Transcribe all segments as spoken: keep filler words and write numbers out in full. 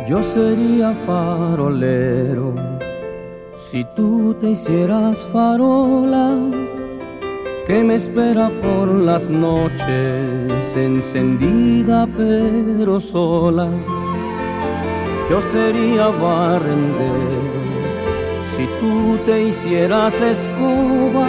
Yo sería farolero si tú te hicieras farola, que me espera por las noches, encendida pero sola. Yo sería barrendero si tú te hicieras escoba,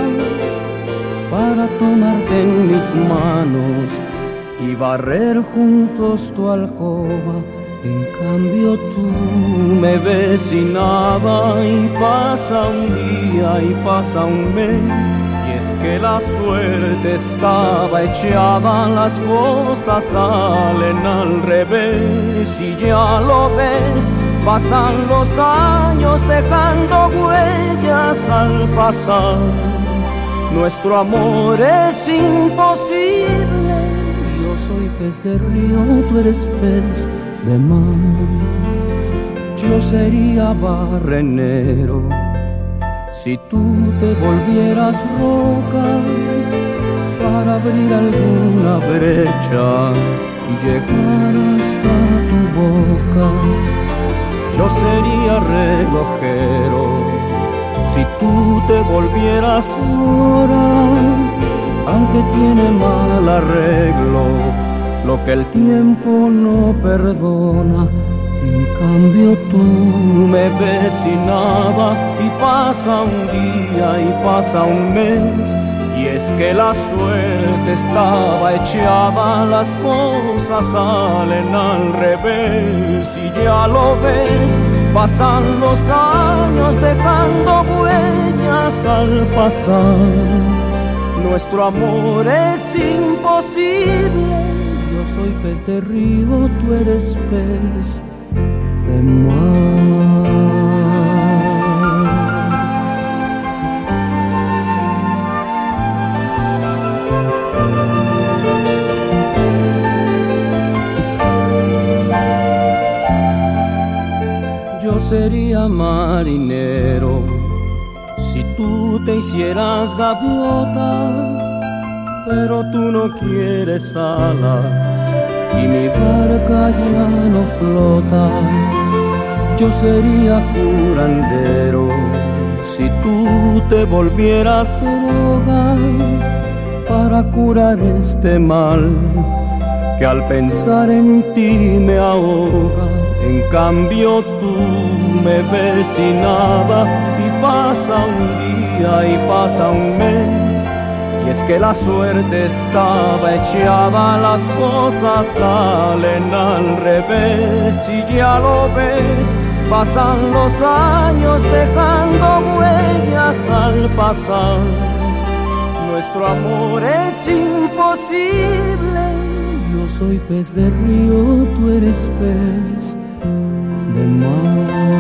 para tomarte en mis manos y barrer juntos tu alcoba. En cambio tú me ves sin nada, y pasa un día y pasa un mes, y es que la suerte estaba echada, las cosas salen al revés, y ya lo ves, pasan los años dejando huellas al pasar. Nuestro amor es imposible, yo soy pez de río, tú eres pez de mar. Yo sería barrenero si tú te volvieras roca, para abrir alguna brecha y llegar hasta tu boca. Yo sería relojero si tú te volvieras hora, aunque tiene mal arreglo lo que el tiempo no perdona. En cambio tú me ves sin nada, y pasa un día y pasa un mes, y es que la suerte estaba echada, las cosas salen al revés, y ya lo ves, pasan los años dejando huellas al pasar. Nuestro amor es imposible, yo soy pez de río, tú eres pez de mar. Yo sería marinero si tú te hicieras gaviota, pero tú no quieres alas y mi barca ya no flota. Yo sería curandero si tú te volvieras droga, para curar este mal que al pensar en ti me ahoga. En cambio tú me ves sin nada, y pasa un día y pasa un mes, y es que la suerte estaba echada, las cosas salen al revés, y ya lo ves, pasan los años dejando huellas al pasar. Nuestro amor es imposible, yo soy pez de río, tú eres pez de mar.